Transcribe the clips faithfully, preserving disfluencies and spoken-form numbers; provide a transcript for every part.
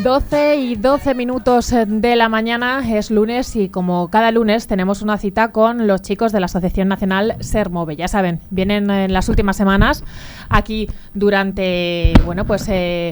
doce y doce minutos de la mañana, es lunes y como cada lunes tenemos una cita con los chicos de la Asociación Nacional SERMOVE. Ya saben, vienen en las últimas semanas aquí durante, bueno, pues eh,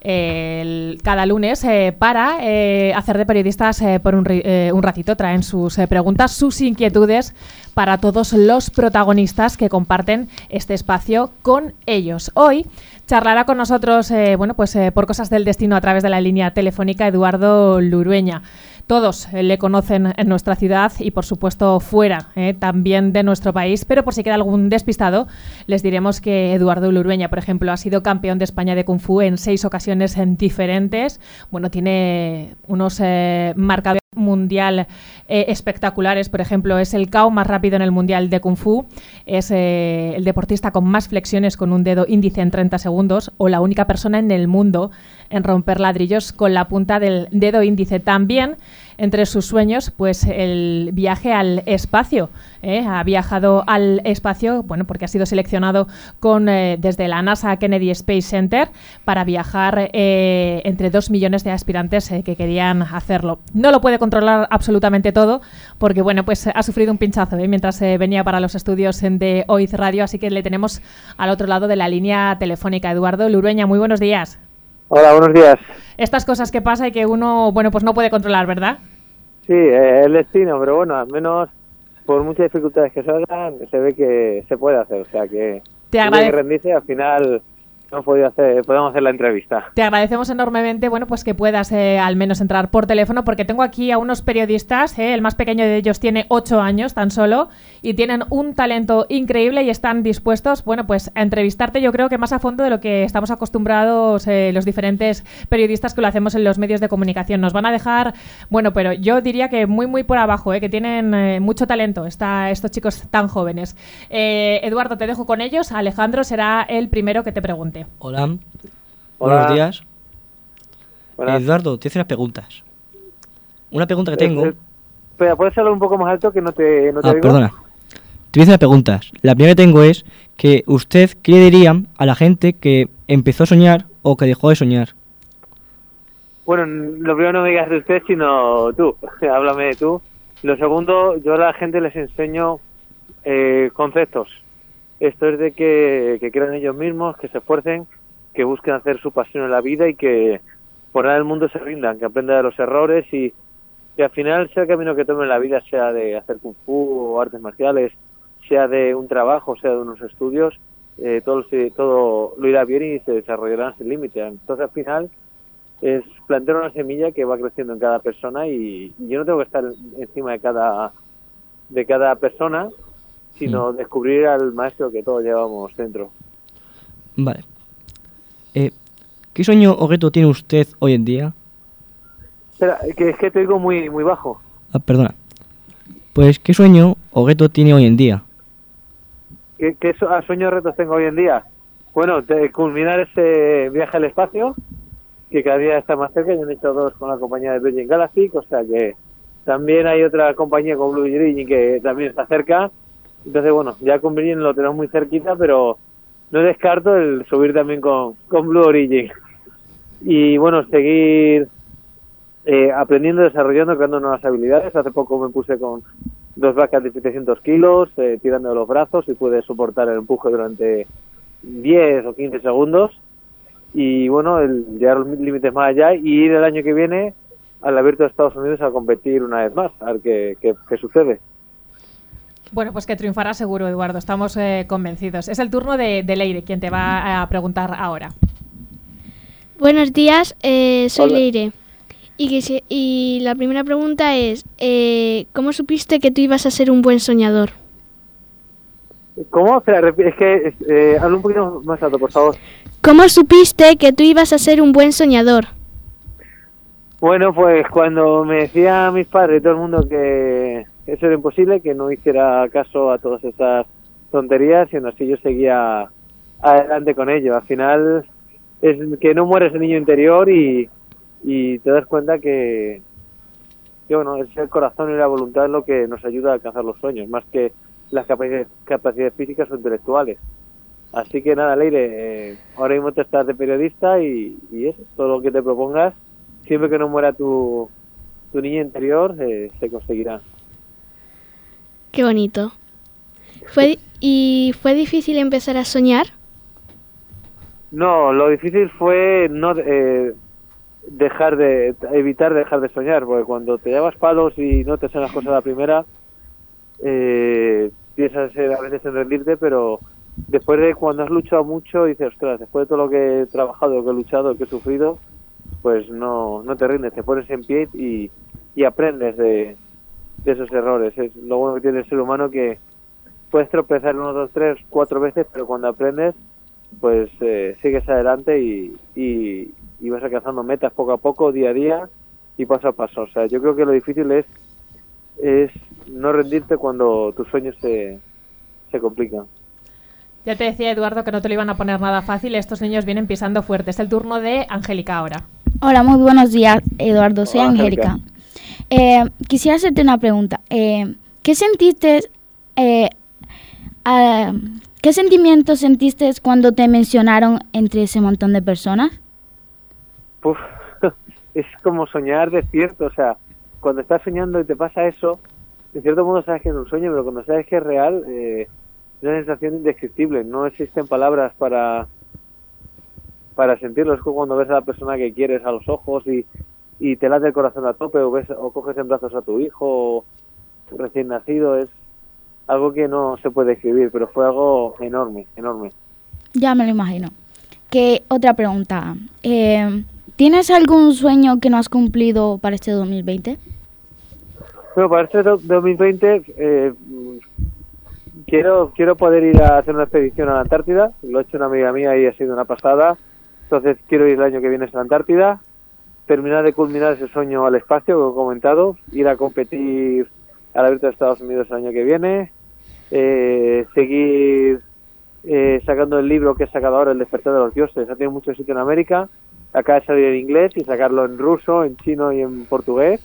el, cada lunes eh, para eh, hacer de periodistas eh, por un, eh, un ratito. Traen sus eh, preguntas, sus inquietudes para todos los protagonistas que comparten este espacio con ellos. Hoy charlará con nosotros, eh, bueno, pues eh, por cosas del destino a través de la línea telefónica, Eduardo Lurueña. Todos eh, le conocen en nuestra ciudad y, por supuesto, fuera eh, también de nuestro país. Pero por si queda algún despistado, les diremos que Eduardo Lurueña, por ejemplo, ha sido campeón de España de Kung Fu en seis ocasiones en diferentes. Bueno, tiene unos eh, marcadores mundial eh, espectaculares. Por ejemplo, es el K O más rápido en el mundial de Kung Fu, es eh, el deportista con más flexiones con un dedo índice en treinta segundos, o la única persona en el mundo en romper ladrillos con la punta del dedo índice. También entre sus sueños, pues el viaje al espacio. ¿eh? Ha viajado al espacio, bueno, porque ha sido seleccionado con eh, desde la NASA Kennedy Space Center para viajar eh, entre dos millones de aspirantes eh, que querían hacerlo. No lo puede controlar absolutamente todo, porque bueno, pues ha sufrido un pinchazo ¿eh? mientras eh, venía para los estudios de O I Z Radio, así que le tenemos al otro lado de la línea telefónica. Eduardo Lurueña, muy buenos días. Hola, buenos días. Estas cosas que pasa y que uno, bueno, pues no puede controlar, ¿verdad? Sí, eh, el destino, pero bueno, al menos por muchas dificultades que salgan, se ve que se puede hacer, o sea que te agradezco. Que rendirse, al final no podido hacer, podemos hacer la entrevista. Te agradecemos enormemente, bueno, pues que puedas eh, al menos entrar por teléfono, porque tengo aquí a unos periodistas, eh, el más pequeño de ellos tiene ocho años tan solo, y tienen un talento increíble y están dispuestos, bueno, pues a entrevistarte, yo creo que más a fondo de lo que estamos acostumbrados eh, los diferentes periodistas que lo hacemos en los medios de comunicación. Nos van a dejar, bueno, pero yo diría que muy, muy por abajo, eh, que tienen eh, mucho talento esta, estos chicos tan jóvenes. Eh, Eduardo, te dejo con ellos. Alejandro será el primero que te pregunte. Hola. Hola. Buenos días. Buenas. Eduardo, te hice unas preguntas. Una pregunta que tengo... Eh, eh, Espera, ¿puedes hablar un poco más alto que no te, no te ah, oigo? perdona. Te hice unas preguntas. La primera que tengo es que usted, ¿qué le diría a la gente que empezó a soñar o que dejó de soñar? Bueno, lo primero no me digas de usted, sino tú. Háblame de tú. Lo segundo, yo a la gente les enseño eh, conceptos. Esto es de que, que crean ellos mismos, que se esfuercen, que busquen hacer su pasión en la vida y que por nada del mundo se rindan, que aprendan de los errores y que al final sea el camino que tomen en la vida, sea de hacer kung fu o artes marciales, sea de un trabajo, sea de unos estudios, eh, todo, todo lo irá bien y se desarrollará sin límite. Entonces al final es plantear una semilla que va creciendo en cada persona y, y yo no tengo que estar encima de cada de cada persona, sino mm. descubrir al maestro que todos llevamos dentro. Vale. Eh, ¿Qué sueño o reto tiene usted hoy en día? Espera, que es que te oigo muy muy bajo. Ah, perdona. Pues, ¿qué sueño o reto tiene hoy en día? ¿Qué, qué so, sueños o retos tengo hoy en día? Bueno, de culminar ese viaje al espacio, que cada día está más cerca. Yo he hecho dos con la compañía de Virgin Galactic, o sea que también hay otra compañía con Blue Origin que también está cerca. Entonces, bueno, ya con Virgin lo tenemos muy cerquita, pero no descarto el subir también con, con Blue Origin. Y bueno, seguir eh, aprendiendo, desarrollando, creando nuevas habilidades. Hace poco me puse con dos vacas de setecientos kilos, eh, tirando de los brazos y pude soportar el empuje durante diez o quince segundos. Y bueno, el llegar los límites más allá y ir el año que viene al Abierto de Estados Unidos a competir una vez más, a ver qué, qué, qué sucede. Bueno, pues que triunfará seguro, Eduardo, estamos eh, convencidos. Es el turno de, de Leire, quien te va a preguntar ahora. Buenos días, eh, soy Hola. Leire. Y, que si, y la primera pregunta es, eh, ¿cómo supiste que tú ibas a ser un buen soñador? ¿Cómo? Espera, es que eh, habla un poquito más alto, por favor. ¿Cómo supiste que tú ibas a ser un buen soñador? Bueno, pues cuando me decían mis padres y todo el mundo que eso era imposible, que no hiciera caso a todas esas tonterías, y aún así yo seguía adelante con ello. Al final es que no muere ese niño interior y, y te das cuenta que, que bueno, es el corazón y la voluntad lo que nos ayuda a alcanzar los sueños, más que las capacidades, capacidades físicas o intelectuales. Así que nada, Leire, eh, ahora mismo te estás de periodista y, y eso, todo lo que te propongas siempre que no muera tu, tu niña interior, eh, se conseguirá. Qué bonito. ¿Fue, ¿Y fue difícil empezar a soñar? No, lo difícil fue no eh, dejar de evitar dejar de soñar, porque cuando te llevas palos y no te salen las cosas a la primera, eh, piensas a veces en rendirte, pero después de cuando has luchado mucho, dices, ostras, después de todo lo que he trabajado, lo que he luchado, lo que he sufrido, pues no, no te rindes, te pones en pie y, y aprendes de, de esos errores. Es lo bueno que tiene el ser humano, que puedes tropezar uno, dos, tres, cuatro veces, pero cuando aprendes, pues eh, sigues adelante y, y, y vas alcanzando metas poco a poco, día a día y paso a paso. O sea, yo creo que lo difícil es es no rendirte cuando tus sueños se, se complican. Ya te decía, Eduardo, que no te lo iban a poner nada fácil. Estos niños vienen pisando fuerte. Es el turno de Angélica ahora. Hola, muy buenos días, Eduardo. Soy Hola, Angélica. Angélica. Eh, quisiera hacerte una pregunta. Eh, ¿Qué sentiste, eh, a- qué sentimientos sentiste cuando te mencionaron entre ese montón de personas? Uf, es como soñar despierto. O sea, cuando estás soñando y te pasa eso, en cierto modo sabes que es un sueño, pero cuando sabes que es real, eh, es una sensación indescriptible. No existen palabras para para sentirlo. Es como cuando ves a la persona que quieres a los ojos y, y te late el corazón a tope, o ves o coges en brazos a tu hijo recién nacido. Es algo que no se puede describir, pero fue algo enorme, enorme. Ya me lo imagino. ¿Qué otra pregunta? Eh, ¿Tienes algún sueño que no has cumplido para este dos mil veinte? Bueno, para este do- dos mil veinte eh, quiero quiero poder ir a hacer una expedición a la Antártida. Lo ha hecho una amiga mía y ha sido una pasada. Entonces quiero ir el año que viene a la Antártida, terminar de culminar ese sueño al espacio que he comentado, ir a competir al Abierto de Estados Unidos el año que viene, eh, seguir eh, sacando el libro que he sacado ahora, El despertar de los dioses. Ha tenido mucho sitio en América, acaba de salir en inglés, y sacarlo en ruso, en chino y en portugués,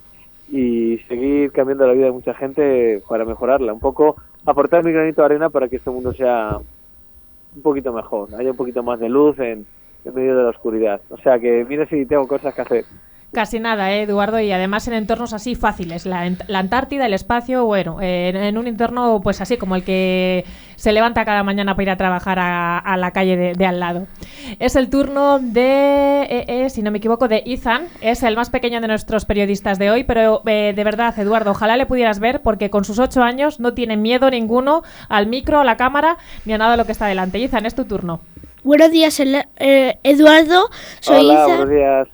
y seguir cambiando la vida de mucha gente para mejorarla, un poco aportar mi granito de arena para que este mundo sea un poquito mejor, haya un poquito más de luz en, en medio de la oscuridad. O sea que mira si tengo cosas que hacer. Casi nada, ¿eh, Eduardo? Y además en entornos así fáciles. La, ent- la Antártida, el espacio, bueno, eh, en, en un entorno pues así como el que se levanta cada mañana para ir a trabajar a, a la calle de, de al lado. Es el turno de, eh, eh, si no me equivoco, de Ethan. Es el más pequeño de nuestros periodistas de hoy, pero eh, de verdad, Eduardo, ojalá le pudieras ver, porque con sus ocho años no tiene miedo ninguno al micro, a la cámara, ni a nada de lo que está delante. Ethan, es tu turno. Buenos días, el- eh, Eduardo. Soy Hola, Isa. buenos días.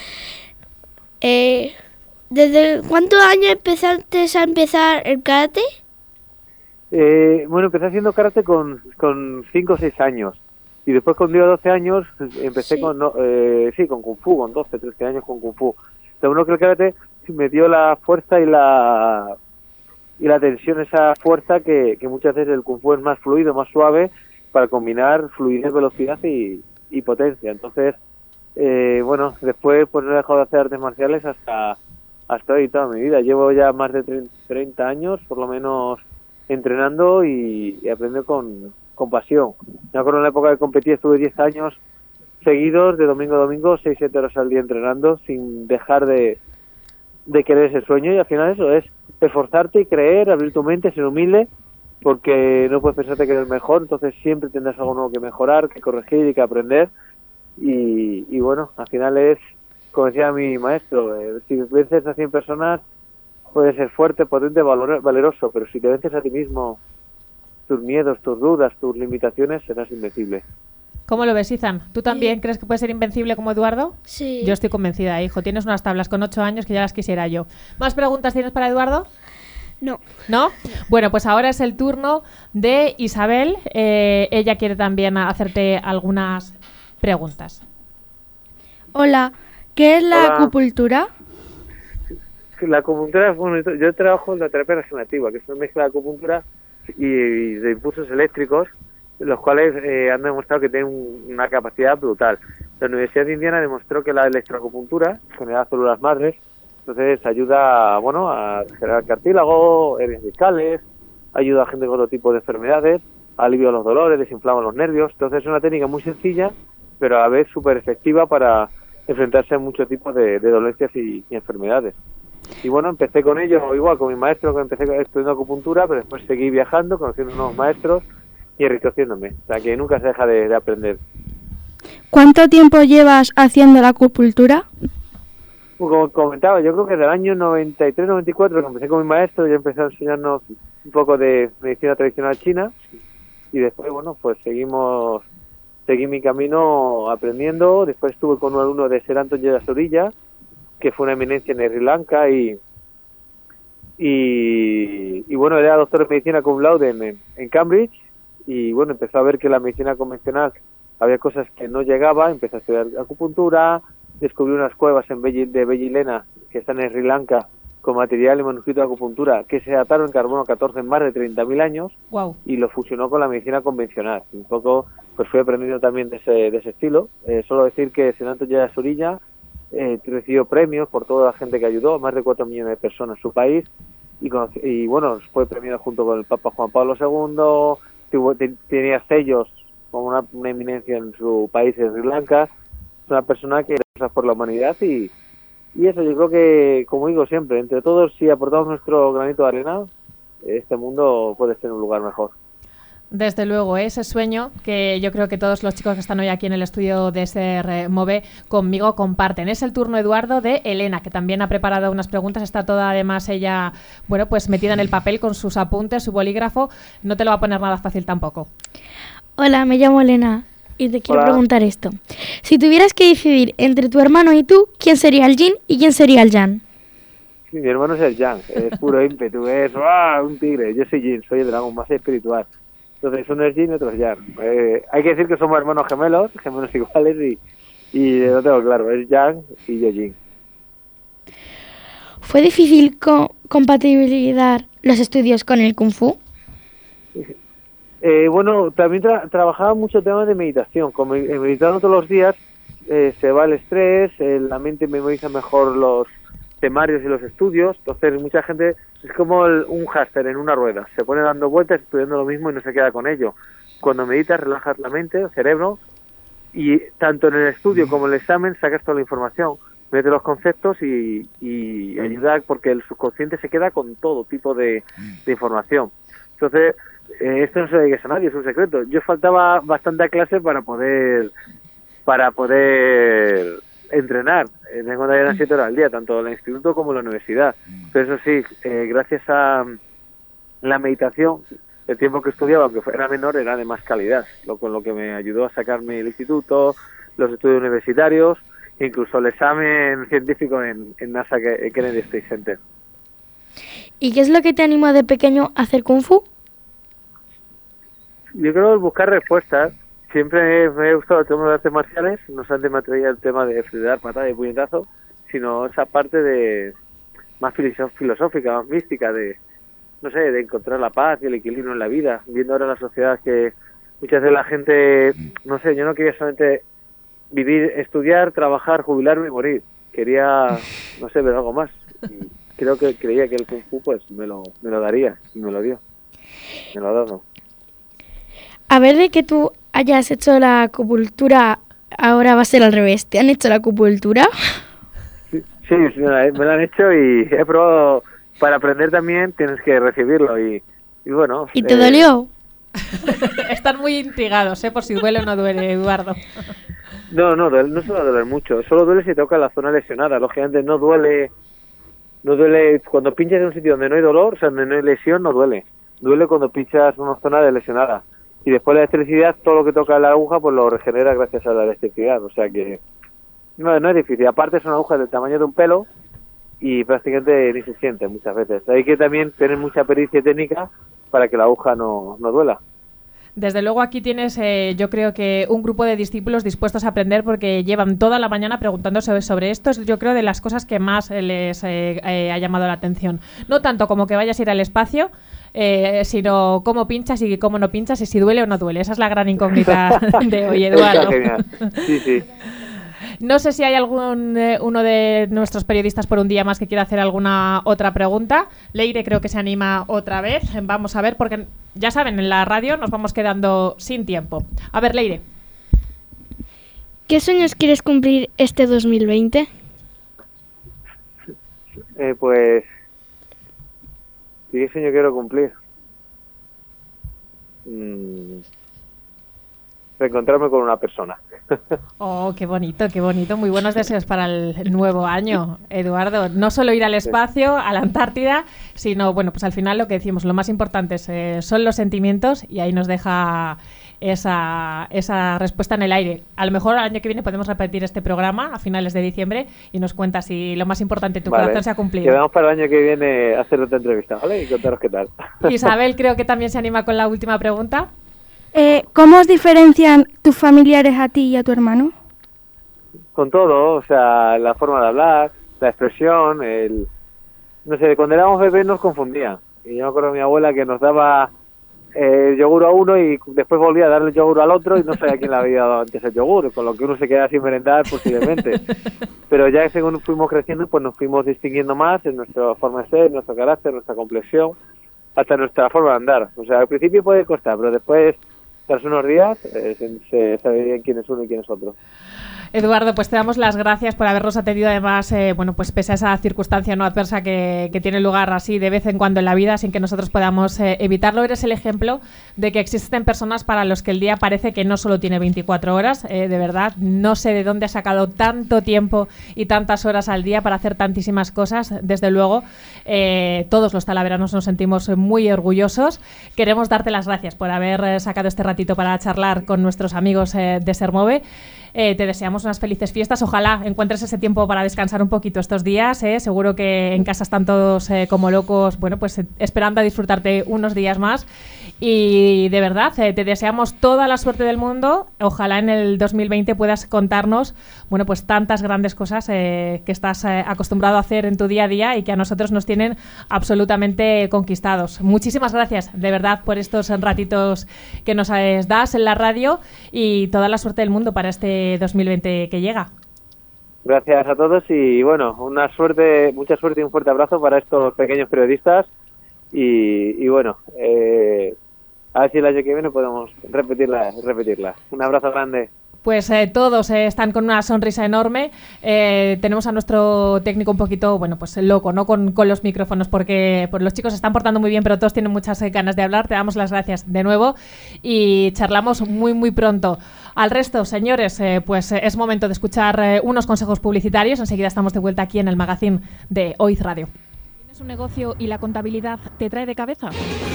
Eh, ¿Desde cuántos años empezaste a empezar el karate? Eh, bueno, empecé haciendo karate con con cinco o seis años. Y después, cuando iba a doce años, empecé Sí. con no, eh, sí, con Kung Fu, con doce, trece años con Kung Fu. Lo bueno que el karate me dio la fuerza y la y la tensión, esa fuerza que, que muchas veces el Kung Fu es más fluido, más suave, para combinar fluidez, velocidad y, y potencia. Entonces, eh, bueno, después pues no he dejado de hacer artes marciales hasta hasta hoy, toda mi vida. Llevo ya más de treinta años, por lo menos, entrenando y, y aprendiendo con, con pasión. Me acuerdo en la época que competí, estuve diez años seguidos, de domingo a domingo, seis siete horas al día entrenando, sin dejar de, de querer ese sueño. Y al final eso es esforzarte y creer, abrir tu mente, ser humilde, porque no puedes pensarte que eres mejor, entonces siempre tendrás algo nuevo que mejorar, que corregir y que aprender. Y, y bueno, al final es, como decía mi maestro, eh, si vences a cien personas, puedes ser fuerte, potente, valor, valeroso, pero si te vences a ti mismo, tus miedos, tus dudas, tus limitaciones, serás invencible. ¿Cómo lo ves, Ethan? ¿Tú también Sí. crees que puedes ser invencible como Eduardo? Sí. Yo estoy convencida, hijo. Tienes unas tablas con ocho años que ya las quisiera yo. ¿Más preguntas tienes para Eduardo? No. ¿No? Bueno, pues ahora es el turno de Isabel. Eh, ella quiere también hacerte algunas preguntas. Hola, ¿qué es la Hola. acupuntura? La acupuntura, bueno, yo trabajo en la terapia regenerativa, que es una mezcla de acupuntura y, y de impulsos eléctricos, los cuales eh, han demostrado que tienen un- una capacidad brutal. La Universidad de Indiana demostró que la electroacupuntura genera células madres, entonces ayuda, bueno, a generar cartílago, hernias discales, ayuda a gente con otro tipo de enfermedades, alivia los dolores, desinflama los nervios. Entonces es una técnica muy sencilla, pero a la vez súper efectiva para, enfrentarse a muchos tipos de, de dolencias y, y enfermedades. Y bueno, empecé con ello, igual con mi maestro, que empecé estudiando acupuntura, pero después seguí viajando, conociendo nuevos maestros y enriqueciéndome. O sea, que nunca se deja de, de aprender. ¿Cuánto tiempo llevas haciendo la acupuntura? Como comentaba, yo creo que desde el año noventa y tres noventa y cuatro, que empecé con mi maestro, ya empecé a enseñarnos un poco de medicina tradicional china, y después, bueno, pues seguimos, seguí mi camino aprendiendo. Después estuve con un alumno de Ser Anton Jayasuriya, que fue una eminencia en Sri Lanka, y, y, y bueno, era doctor en medicina cum laude en, en Cambridge, y bueno, empezó a ver que la medicina convencional había cosas que no llegaba, empecé a estudiar acupuntura, descubrí unas cuevas en Belli, de Bellilena, que están en Sri Lanka, con material y manuscrito de acupuntura, que se dataron en carbono catorce en más de treinta mil años, wow. Y lo fusionó con la medicina convencional. Un poco, pues fui aprendiendo también de ese, de ese estilo. Eh, solo decir que Ser Anton Jayasuriya eh, recibió premios por toda la gente que ayudó, más de cuatro millones de personas en su país, y, conocí, y bueno, fue premiado junto con el Papa Juan Pablo segundo, tuvo, ten, tenía sellos como una, una eminencia en su país, en Sri Lanka. Es una persona que lucha por la humanidad y, y eso, yo creo que, como digo siempre, entre todos, si aportamos nuestro granito de arena, este mundo puede ser un lugar mejor. Desde luego, ese sueño que yo creo que todos los chicos que están hoy aquí en el estudio de Ser Move conmigo comparten. Es el turno, Eduardo, de Elena, que también ha preparado unas preguntas. Está toda, además, ella, bueno, pues metida en el papel con sus apuntes, su bolígrafo. No te lo va a poner nada fácil tampoco. Hola, me llamo Elena y te quiero Hola. preguntar esto. Si tuvieras que decidir entre tu hermano y tú, ¿quién sería el yin y quién sería el yang? Sí, mi hermano es el yang, es puro ímpetu, es ¡ah! Un tigre. Yo soy yin, soy el dragón más espiritual. Entonces uno es yin y otro es yang. Eh, hay que decir que somos hermanos gemelos, gemelos iguales, y, y lo tengo claro, es yang y yo yin. ¿Fue difícil co- compatibilizar los estudios con el Kung Fu? Eh, bueno, también tra- trabajaba mucho temas de meditación. Como me- meditando todos los días eh, se va el estrés, eh, la mente memoriza mejor los temarios y los estudios. Entonces mucha gente es como el, un hámster en una rueda, se pone dando vueltas estudiando lo mismo y no se queda con ello. Cuando meditas relajas la mente, el cerebro, y tanto en el estudio como en el examen sacas toda la información, metes los conceptos y, y ayuda, porque el subconsciente se queda con todo tipo de, de información. Entonces eh, esto no se lo digas a nadie, es un secreto. Yo faltaba bastante a clase para poder para poder entrenar. Eh, tengo que ir a siete horas al día, tanto en el instituto como en la universidad. Pero eso sí, eh, gracias a la meditación, el tiempo que estudiaba, aunque fuera menor, era de más calidad, lo con lo que me ayudó a sacarme el instituto, los estudios universitarios, incluso el examen científico en, en NASA, que, Kennedy Space Center. ¿Y qué es lo que te animó de pequeño a hacer Kung Fu? Yo creo que buscar respuestas. Siempre me ha gustado el tema de artes marciales, no solamente me atraía el tema de dar patada y puñetazo, sino esa parte de más filosófica, más mística, de no sé, de encontrar la paz y el equilibrio en la vida. Viendo ahora la sociedad que muchas veces la gente, no sé, yo no quería solamente vivir, estudiar, trabajar, jubilarme y morir. Quería, no sé, ver algo más. Y creo que creía que el Kung Fu pues me lo, me lo daría y me lo dio. Me lo ha dado. A ver, de que tú hayas hecho la acupuntura, ahora va a ser al revés. ¿Te han hecho la acupuntura? Sí, sí, me la, me la han hecho y he probado. Para aprender también tienes que recibirlo y, y bueno. ¿Y te eh, dolió? Están muy intrigados, ¿eh? Por si duele o no duele, Eduardo. No, no, duele, no suele doler mucho. Solo duele si toca la zona lesionada. Lógicamente no duele, no duele cuando pinchas en un sitio donde no hay dolor, o sea, donde no hay lesión, no duele. Duele cuando pinchas una zona de lesionada. Y después la electricidad, todo lo que toca la aguja, pues lo regenera gracias a la electricidad. O sea que no, no es difícil. Aparte es una aguja del tamaño de un pelo y prácticamente ni se siente muchas veces. Hay que también tener mucha pericia técnica para que la aguja no, no duela. Desde luego aquí tienes, eh, yo creo que un grupo de discípulos dispuestos a aprender porque llevan toda la mañana preguntándose sobre esto. Es, yo creo, de las cosas que más les eh, eh, ha llamado la atención. No tanto como que vayas a ir al espacio, eh, sino cómo pinchas y cómo no pinchas y si duele o no duele. Esa es la gran incógnita de hoy, Eduardo. Está genial. Sí, sí. No sé si hay algún eh, uno de nuestros periodistas por un día más que quiera hacer alguna otra pregunta. Leire creo que se anima otra vez. Vamos a ver, porque ya saben, en la radio nos vamos quedando sin tiempo. A ver, Leire. ¿Qué sueños quieres cumplir este dos mil veinte? Eh, pues... ¿Qué sueño quiero cumplir? Mm, reencontrarme con una persona. Oh, qué bonito, qué bonito. Muy buenos deseos para el nuevo año, Eduardo. No solo ir al espacio, a la Antártida, sino, bueno, pues al final lo que decimos, lo más importante es, eh, son los sentimientos, y ahí nos deja esa, esa respuesta en el aire. A lo mejor el año que viene podemos repetir este programa a finales de diciembre y nos cuentas si lo más importante en tu Vale. corazón se ha cumplido. Quedamos para el año que viene a hacer otra entrevista, ¿vale? Y contaros qué tal. Isabel creo que también se anima con la última pregunta. Eh, ¿Cómo os diferencian tus familiares a ti y a tu hermano? Con todo, o sea, la forma de hablar, la expresión, el... No sé, cuando éramos bebés nos confundían. Y yo me acuerdo de mi abuela que nos daba eh, yogur a uno y después volvía a darle yogur al otro y no sabía quién le había dado antes el yogur, con lo que uno se quedaba sin merendar posiblemente. Pero ya según fuimos creciendo, pues nos fuimos distinguiendo más en nuestra forma de ser, nuestro carácter, nuestra complexión, hasta nuestra forma de andar. O sea, al principio puede costar, pero después, tras unos días, eh, se, se sabe bien quién es uno y quién es otro. Eduardo, pues te damos las gracias por habernos atendido, además, eh, bueno, pues pese a esa circunstancia no adversa que, que tiene lugar así de vez en cuando en la vida, sin que nosotros podamos eh, evitarlo. Eres el ejemplo de que existen personas para los que el día parece que no solo tiene veinticuatro horas, eh, de verdad, no sé de dónde has sacado tanto tiempo y tantas horas al día para hacer tantísimas cosas. Desde luego, eh, todos los talaveranos nos sentimos muy orgullosos. Queremos darte las gracias por haber eh, sacado este ratito para charlar con nuestros amigos eh, de Sermove. Eh, te deseamos unas felices fiestas. Ojalá encuentres ese tiempo para descansar un poquito estos días. ¿eh? Seguro que en casa están todos eh, como locos, bueno, pues eh, esperando a disfrutarte unos días más. Y de verdad, eh, te deseamos toda la suerte del mundo. Ojalá en el dos mil veinte puedas contarnos, bueno, pues tantas grandes cosas eh, que estás eh, acostumbrado a hacer en tu día a día y que a nosotros nos tienen absolutamente conquistados. Muchísimas gracias, de verdad, por estos ratitos que nos eh, das en la radio, y toda la suerte del mundo para este dos mil veinte que llega. Gracias a todos y bueno, una suerte, mucha suerte y un fuerte abrazo para estos pequeños periodistas y, y bueno, eh, a ver si el año que viene podemos repetirla, repetirla. Un abrazo grande. Pues eh, todos eh, están con una sonrisa enorme. Eh, tenemos a nuestro técnico un poquito, bueno, pues loco, ¿no? Con, con los micrófonos, porque pues, los chicos se están portando muy bien, pero todos tienen muchas eh, ganas de hablar. Te damos las gracias de nuevo y charlamos muy, muy pronto. Al resto, señores, eh, pues eh, es momento de escuchar eh, unos consejos publicitarios. Enseguida estamos de vuelta aquí en el magazine de Oiz Radio. ¿Tienes un negocio y la contabilidad te trae de cabeza?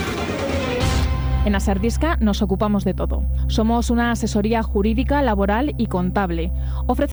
En Aserdisca nos ocupamos de todo. Somos una asesoría jurídica, laboral y contable. Ofrecemos